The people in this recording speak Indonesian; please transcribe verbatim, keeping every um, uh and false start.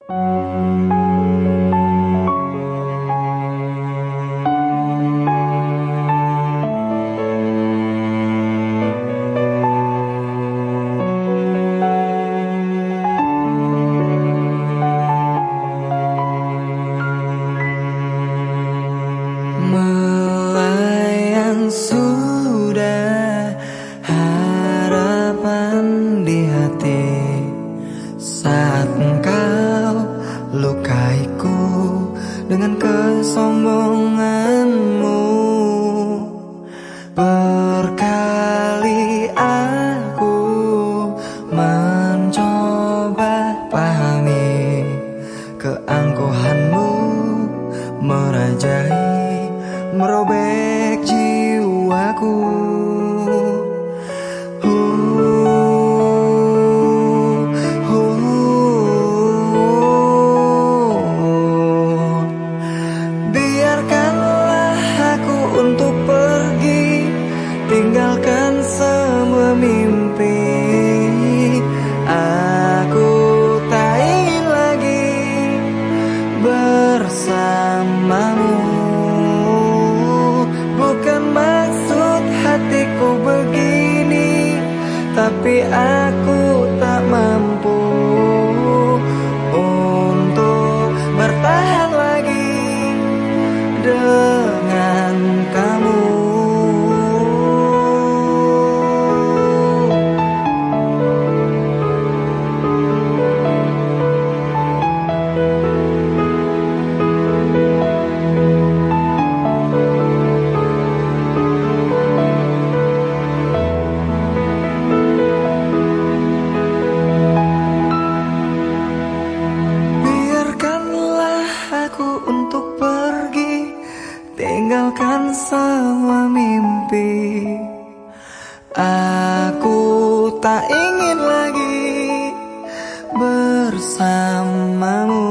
Melayang sudah harapan di hati saat engkau lukaiku dengan kesombonganmu. Berkali aku mencoba pahami keangkuhanmu merajai, merobek jiwaku. Biarkanlah aku untuk pergi, tinggalkan semua mimpi. Aku tak ingin lagi bersamamu. Bukan maksud hatiku begini, tapi aku tak mampu untuk bertahan lagi dengan kamu. Untuk pergi, tinggalkan semua mimpi. Aku tak ingin lagi bersamamu.